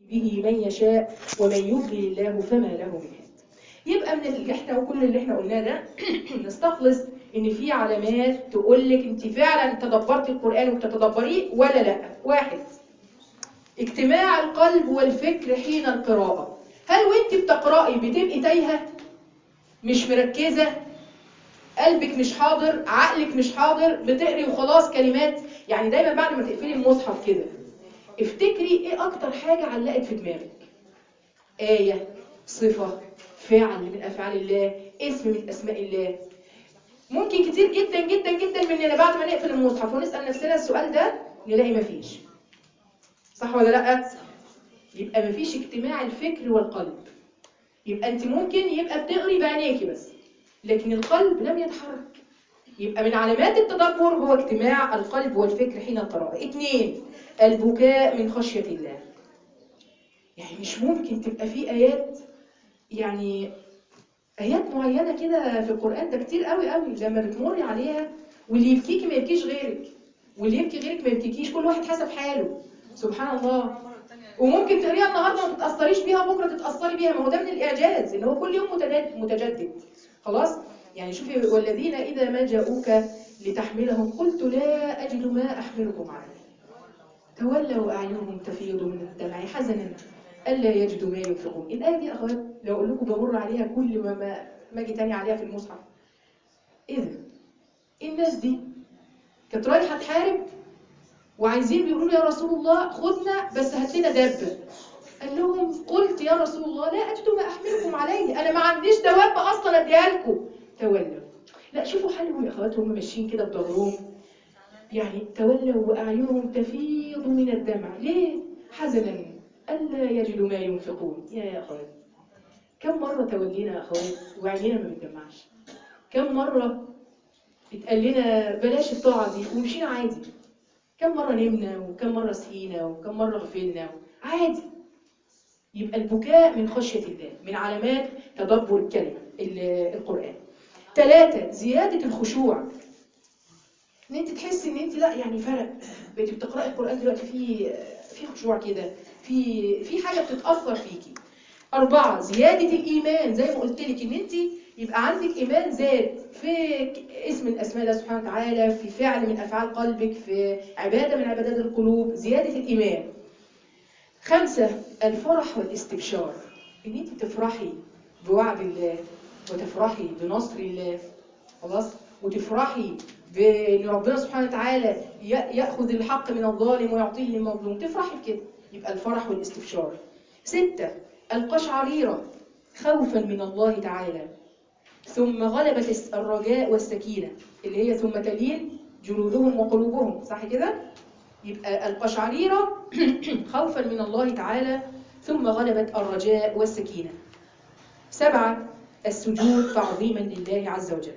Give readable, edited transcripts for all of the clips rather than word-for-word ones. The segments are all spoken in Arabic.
به من يشاء ومن يضلل الله فما له من هاد. يبقى من اللي احنا وكل اللي احنا قلناه ده نستخلص ان في علامات تقول لك انت فعلا تدبرتي القرآن وبتتدبريه ولا لا. واحد، اجتماع القلب والفكر حين القراءة. هل وانت بتقرأي بتبقي تايهة، مش مركزة، قلبك مش حاضر، عقلك مش حاضر، بتقري وخلاص كلمات؟ يعني دايما بعد ما تقفلي المصحف كده افتكري ايه اكتر حاجة علقت في دماغك، آية، صفة، فعل من افعال الله، اسم من اسماء الله. ممكن كتير جدا جدا جدا مننا بعد ما نقفل المصحف ونسأل نفسنا السؤال ده نلاقي مفيش. صح ولا لا؟ يبقى مفيش اجتماع الفكر والقلب. يبقى انت ممكن يبقى بتقري بعينيكي بس لكن القلب لم يتحرك. يبقى من علامات التدبر هو اجتماع القلب والفكر حين القراءة. 2، البكاء من خشية الله. يعني مش ممكن تبقى في آيات، يعني آيات معينة كده في القرآن ده كتير قوي قوي لما بتمري عليها واللي يبكيكي ما يبكيش غيرك واللي يبكي غيرك ما يبكيكيش، كل واحد حسب حاله. سبحان الله. وممكن تقريها النهارده ما تتأثريش بيها بكره تتأثري بيها. ما هو ده من الإعجاز ان هو كل يوم متجدد. خلاص؟ يعني شوفي، والذين إذا ما جاءوك لتحملهم قلت لا أجد ما أحملكم عليه تولوا أعينهم تفيض من الدمع حزنا ألا يجدوا ما ينفقون. الآية دي أخوات لو أقول لكم بمر عليها كل ما أجي تاني عليها في المصحف. إيه ده؟ الناس دي كانت رايحة تحارب وعايزين بيقولوا يا رسول الله خدنا بس هات لنا دابة. قال لهم قلت يا رسول الله لا أجد ما أحملكم عليه، أنا ما عنديش دوابة أصلا أديها لكم. تولوا. لا شوفوا حالهم يا أخوات، هم ماشيين كده بضغرهم، يعني تولوا وأعينهم تفيض من الدمع. ليه؟ حزنا ألا يجدوا ما ينفقون. يا أخوات كم مرة تولينا يا أخوات وعينينا ما بتدمعش؟ كم مرة اتقال لنا بلاش الطاعة دي ومشينا عادي؟ كم مرة نمنا وكم مرة سهينا وكم مرة غفلنا عادي؟ يبقى البكاء من خشية الله من علامات تدبر الكلمة القرآن. 3، زيادة الخشوع. ان انت تحسي ان انت لا يعني فرق بقيتي بتقراي القرآن دلوقتي في خشوع كده، في حاجة بتتأثر فيكي. 4، زيادة الإيمان. زي ما قلت لك ان انت يبقى عندك إيمان زاد في اسم من أسماء الله سبحانه وتعالى، في فعل من أفعال قلبك، في عبادة من عبادات القلوب، زيادة الإيمان. 5، الفرح والاستبشار. ان انت تفرحي بوعد الله وتفرحي بنصر الله، خلاص، وتفرحي بان ربنا سبحانه وتعالى ياخذ الحق من الظالم ويعطيه للمظلوم، تفرحي بكده. يبقى الفرح والاستبشار. 6، القشعريرة، خوفا من الله تعالى. ثم غلبت الرجاء والسكينة اللي هي ثم تلين جلودهم وقلوبهم. صح كده؟ يبقى القشعريرة خوفا من الله تعالى ثم غلبت الرجاء والسكينة. 7، السجود تعظيما لله عز وجل.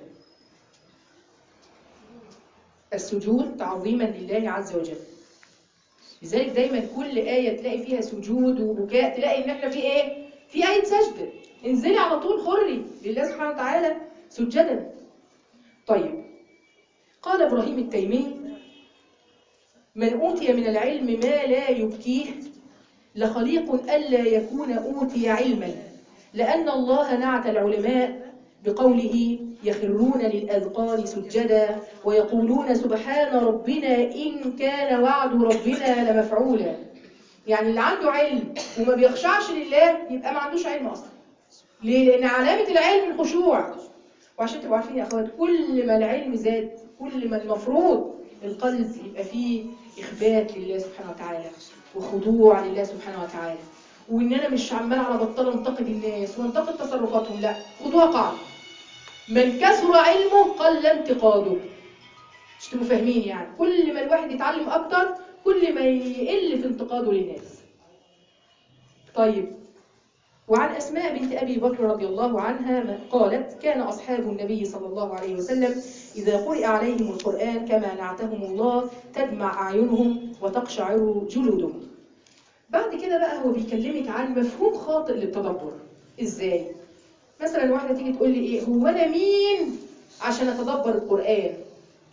السجود تعظيما لله عز وجل. لذلك دايما كل آية تلاقي فيها سجود وبكاء تلاقي ان احنا في ايه؟ في آية سجدة. انزلي على طول خري لله سبحانه وتعالى سجدا. طيب، قال إبراهيم التيمي: من أوتي من العلم ما لا يبكيه لخليق ألا يكون أوتي علما، لأن الله نعت العلماء بقوله: يخرون للأذقان سجدا ويقولون سبحان ربنا إن كان وعد ربنا لمفعولا. يعني اللي عنده علم وما بيخشعش لله يبقى ما عندوش علم أصلا. ليه؟ لأن علامة العلم الخشوع. وعشان تبقوا عارفين يا أخوات، كل ما العلم زاد كل ما المفروض القلب يبقى فيه إخبات لله سبحانه وتعالى وخضوع لله سبحانه وتعالى، وإن أنا مش عمال على بطال انتقد الناس وانتقد تصرفاتهم. لا، خدوها قاعدة: من كثر علمه قل انتقاده. مش تبقوا فاهمين؟ يعني كل ما الواحد يتعلم أكتر كل ما يقل في انتقاده للناس. طيب، وعن أسماء بنت أبي بكر رضي الله عنها قالت: كان أصحاب النبي صلى الله عليه وسلم إذا قرئ عليهم القرآن كما نعتهم الله تدمع أعينهم وتقشعر جلودهم. بعد كده بقى هو بيكلمك عن مفهوم خاطئ للتدبر. إزاي؟ مثلا واحدة تيجي تقول لي إيه هو أنا مين عشان أتدبر القرآن؟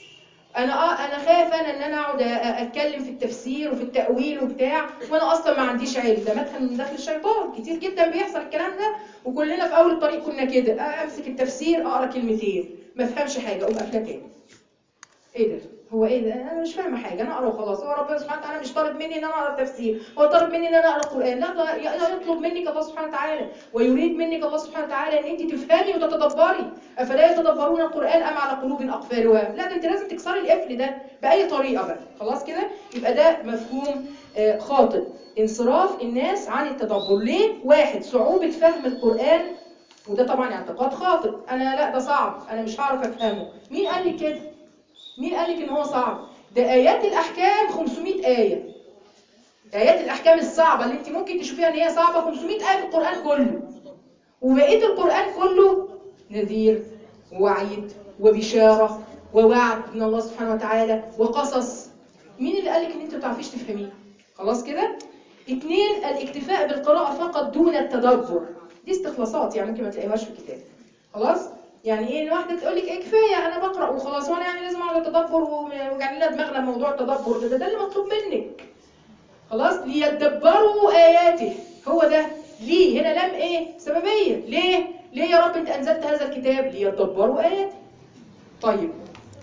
انا خايف ان انا اقعد اتكلم في التفسير وفي التاويل وبتاع، وانا اصلا ما عنديش علم. ده مدخل من داخل الشيطان، كتير جدا بيحصل الكلام ده، وكلنا في اول الطريق كنا كده، امسك التفسير اقرا كلمتين ما افهمش حاجه اقوم قافله تاني. ايه ده؟ هو ايه ده؟ انا مش فاهمه حاجه، انا اقرا وخلاص. هو ربنا سبحانه وتعالى مش طالب مني ان انا اقرا تفسير، هو طالب مني ان انا اقرا القران. لا، ده يطلب منك الله سبحانه وتعالى ويريد منك الله سبحانه وتعالى ان انت تفهمي وتتدبري. افلا يتدبرون القران ام على قلوب اقفالها؟ لا، ده انت لازم تكسري القفل ده باي طريقه بقى. خلاص كده؟ يبقى ده مفهوم خاطئ، انصراف الناس عن التدبر. ليه؟ واحد، صعوبه فهم القران، وده طبعا اعتقاد خاطئ. انا لا، ده صعب، انا مش هعرف افهمه. مين قال لك كده؟ مين قال لك ان هو صعب؟ ده ايات الاحكام 500 ايه. ايات الاحكام الصعبه اللي انت ممكن تشوفيها ان هي صعبه 500 ايه في القران كله، وبقيه القران كله نذير ووعيد وبشاره ووعد من الله سبحانه وتعالى وقصص. مين اللي قال لك ان انت ما تعرفيش تفهميه؟ خلاص كده؟ 2، الاكتفاء بالقراءه فقط دون التدبر. دي استخلاصات، يعني ممكن ما تلاقيهاش في الكتاب. خلاص؟ يعني ايه؟ ان واحده تقول لك ايه كفايه انا بقرا وخلاص، وانا يعني لازم اقعد اتدبر ووجع لنا دماغنا بموضوع التدبر ده اللي مطلوب منك. خلاص؟ ليدبروا اياته. هو ده. ليه؟ هنا لام ايه؟ سببيه. ليه يا رب انت انزلت هذا الكتاب؟ ليدبروا اياته. طيب،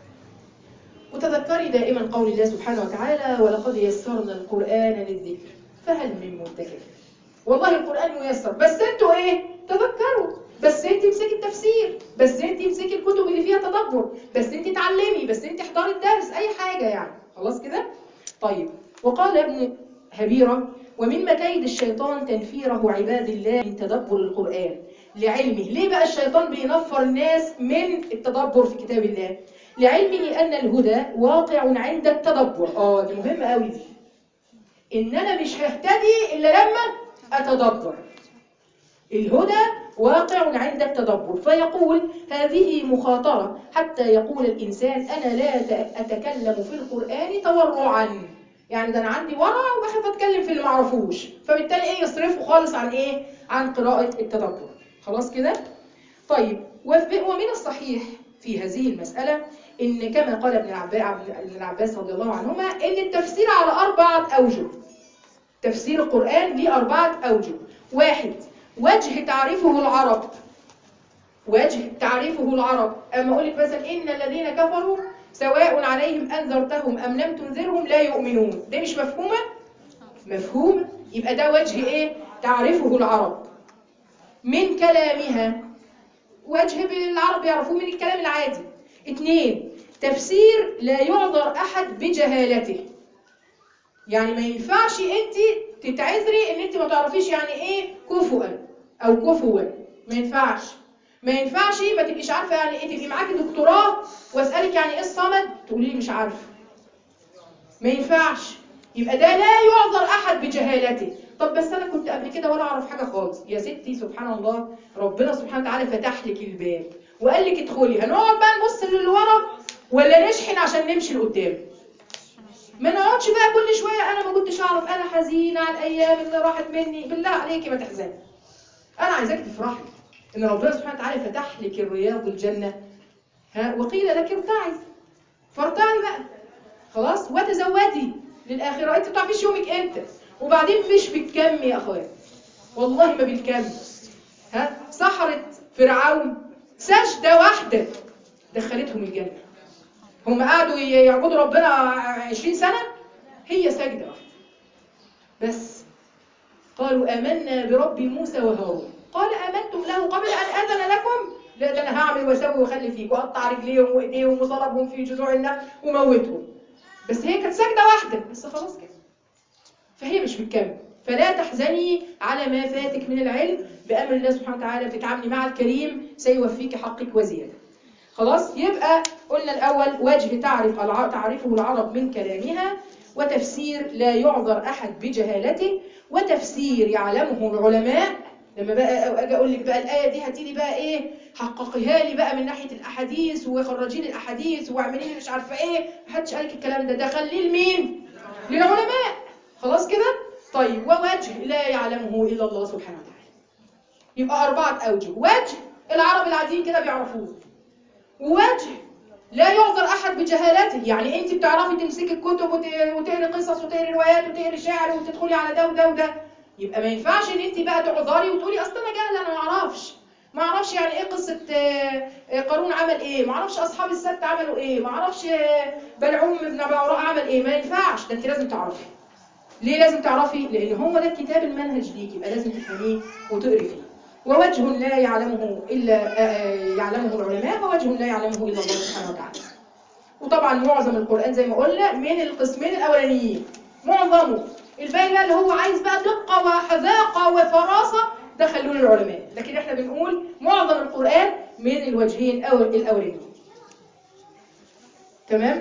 وتذكري دائما قول الله سبحانه وتعالى ولقد يسرنا القرآن للذكر فهل من مدكر. والله القرآن ميسر، بس انتوا ايه؟ تذكروا، بس انت امسكي التفسير، بس انت امسكي الكتب اللي فيها تدبر، بس انت تعلمي، بس انت احضري الدرس، اي حاجة يعني. خلاص كده؟ طيب، وقال ابن هبيرة ومن مكايد الشيطان تنفيره عباد الله من تدبر القرآن لعلمه. ليه بقى الشيطان بينفر الناس من التدبر في كتاب الله؟ لعلمه أن الهدى واقع عند التدبر. دي مهمة قوي دي. إن أنا مش ههتدي إلا لما أتدبر. الهدى واقع عند التدبر، فيقول هذه مخاطرة حتى يقول الإنسان أنا لا أتكلم في القرآن تورعا. يعني ده أنا عندي ورع وبخاف أتكلم في اللي معرفوش، فبالتالي إيه؟ يصرفه خالص عن إيه؟ عن قراءة التدبر. خلاص كده؟ طيب، ومن الصحيح في هذه المسألة إن كما قال ابن العباس رضي الله عنهما إن التفسير على 4 أوجه. تفسير القرآن ليه 4 أوجه. 1، وجه تعرفه العرب. وجه تعرفه العرب، أما أقول لك مثلا إن الذين كفروا سواء عليهم أنذرتهم أم لم تنذرهم لا يؤمنون. ده مش مفهومة؟ مفهومة. يبقى ده وجه إيه؟ تعرفه العرب. من كلامها، وجه بالعرب يعرفوه من الكلام العادي. 2، تفسير لا يعذر أحد بجهالته. يعني ما ينفعش انت تتعذري ان انت ما تعرفيش يعني ايه كفوا او كفوا. ما ينفعش. ما ينفعش ما تبقيش عارفه يعني ايه. تبقي معاكي دكتوراه واسالك يعني ايه الصمد تقولي لي مش عارفه. ما ينفعش. يبقى ده لا يعذر احد بجهالته. طب بس انا كنت قبل كده ولا اعرف حاجه خالص. يا ستي سبحان الله، ربنا سبحانه وتعالى فتح لك الباب وقال لك ادخلي. هنقعد بقى نبص للي ورا ولا نشحن عشان نمشي لقدام؟ ما نقعدش بقى كل شويه انا ما كنتش اعرف، انا حزينه على الايام اللي راحت مني. بالله عليكي ما تحزني. انا عايزاك تفرحي ان ربنا سبحانه وتعالى فتح لك الرياض الجنه. وقيل لك ارتعي، فارتعي بقى. خلاص، وتزودي للاخره. انت ما بتعرفيش يومك امتى. وبعدين مش بالكم يا اخويا، والله ما بالكم. سحرة فرعون سجده واحده دخلتهم الجنه. هم قعدوا يعبدوا ربنا 20 سنة، هي سجدة واحدة بس. قالوا آمنا برب موسى وهارون. قال آمنتم له قبل أن أذن لكم؟ لا، ده أنا هعمل واسوي واخلي فيك وأقطع رجليهم وإيديهم وصلبهم في جذوع النخل وموتهم. بس هي كانت سجدة واحدة بس، خلاص كده. فهي مش بالكم. فلا تحزني على ما فاتك من العلم، بأمر الله سبحانه وتعالى بتتعاملي مع الكريم سيوفيك حقك وزيادة. خلاص؟ يبقى قلنا الأول وجه تعرفه العرب من كلامها، وتفسير لا يعذر أحد بجهالته، وتفسير يعلمه العلماء. لما بقى أجي أقول لك بقى الآية دي هتيجي بقى إيه؟ حققيها لي بقى من ناحية الأحاديث وخرجي لي الأحاديث واعملي لي مش عارفة إيه. محدش قال لك الكلام ده خليه لمين؟ للعلماء. خلاص كده؟ طيب، ووجه لا يعلمه إلا الله سبحانه وتعالى. يبقى 4 أوجه. وجه العرب العاديين كده بيعرفوه، ووجه لا يعذر أحد بجهالته. يعني أنت بتعرفي تمسكي الكتب وتقري قصص وتقري روايات وتقري شعر وتدخلي على ده وده وده، يبقى ما ينفعش إن أنت بقى تعذري وتقولي أصل أنا جاهلة، أنا ما أعرفش يعني إيه قصة قارون عمل إيه، ما أعرفش أصحاب السبت عملوا إيه، ما أعرفش بلعوم بن بعوراء عمل إيه. ما ينفعش، ده أنت لازم تعرفي. ليه لازم تعرفي؟ لأن هو ده الكتاب المنهج ليك، يبقى لازم تفهميه وتقري فيه. ووجه لا يعلمه إلا يعلمه العلماء، ووجه لا يعلمه إلا الله سبحانه وتعالى. وطبعا معظم القرآن زي ما قلنا من القسمين الأولانيين، معظمه. الباقي بقى اللي هو عايز بقى دقة وحذاقة وفراسة ده خلوه للعلماء، لكن احنا بنقول معظم القرآن من الوجهين الأولانيين. تمام؟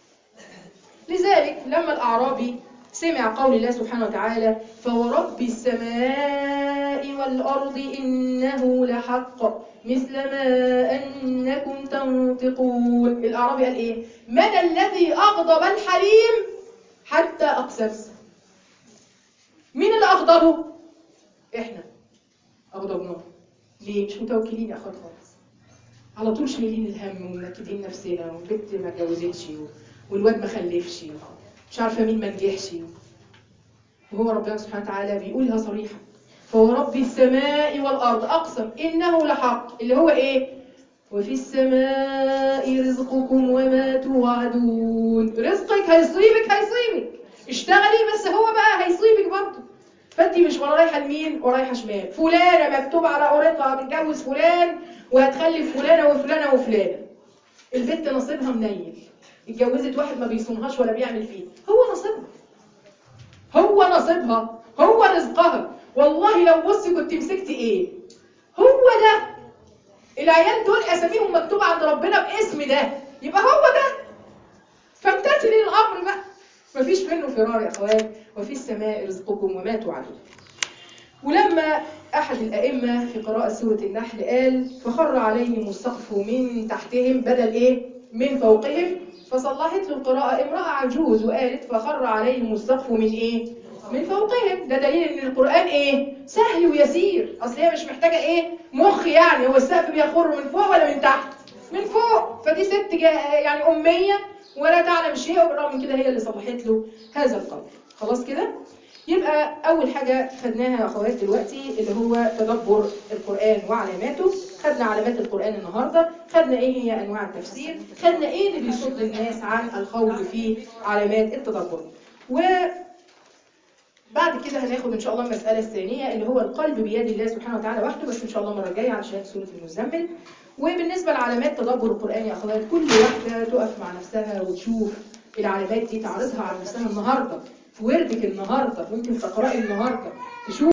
لذلك لما الأعرابي سمع قول الله سبحانه وتعالى فورب السماء والأرض إنه لحق مثل ما أنكم تنطقون، الأعرابي قال إيه؟ من الذي أغضب الحليم حتى أقسم؟ مين اللي أغضبه؟ إحنا أغضبناه. ليه؟ مش متوكلين يا أخوات خالص، على طول شايلين الهم ومنكدين نفسنا، والبنت ما اتجوزتش والواد ما خلفش، مش عارفة مين ما نجحش. وهو ربنا سبحانه وتعالى بيقولها صريحة، فورب السماء والأرض أقسم إنه لحق، اللي هو إيه؟ وفي السماء رزقكم وما توعدون. رزقك هيصيبك اشتغلي، بس هو بقى هيصيبك برضه. فانت مش ولا رايحه لمين ورايحه شمال. فلانه مكتوب على اورقها هتتجوز فلان وهتخلف فلانه وفلانه وفلانه، البنت نصيبها منيل، اتجوزت واحد ما بيصونهاش ولا بيعمل فيه، هو نصيبها، هو رزقها. والله لو بصي كنت مسكتي ايه، هو ده. العيال دول اساميهم مكتوبه عند ربنا باسم ده، يبقى هو ده. فامتثلي الامر بقى، مفيش منه فرار يا اخوات. وفي السماء رزقكم وما توعدون. ولما احد الائمه في قراءه سوره النحل قال فخر عليهم السقف من تحتهم بدل ايه من فوقهم، فصلحت له القراءه امراه عجوز وقالت فخر عليهم السقف من ايه من فوقهم. ده دليل ان القران ايه سهل ويسير. اصل هي مش محتاجه ايه مخ، يعني هو السقف بيخر من فوق ولا من تحت؟ من فوق. فدي ست يعني اميه ولا تعلم شيء، وبالرغم من كده هي اللي صلحت له هذا القول. خلاص كده. يبقى أول حاجة خدناها يا أخوات دلوقتي اللي هو تدبر القرآن وعلاماته. خدنا علامات القرآن النهاردة، خدنا إيه هي أنواع التفسير، خدنا إيه اللي بيصد الناس عن الخوض في علامات التدبر. وبعد كده هناخد إن شاء الله المسألة الثانية اللي هو القلب بيد الله سبحانه وتعالى وحده، بس إن شاء الله المرة الجاية علشان سورة المزمل. وبالنسبة لعلامات تدبر القرآن يا أخوات، كل واحدة تقف مع نفسها وتشوف العلامات دي، تعرضها على نفسها النهاردة في وردك النهارده، ممكن تقرأي النهارده تشوف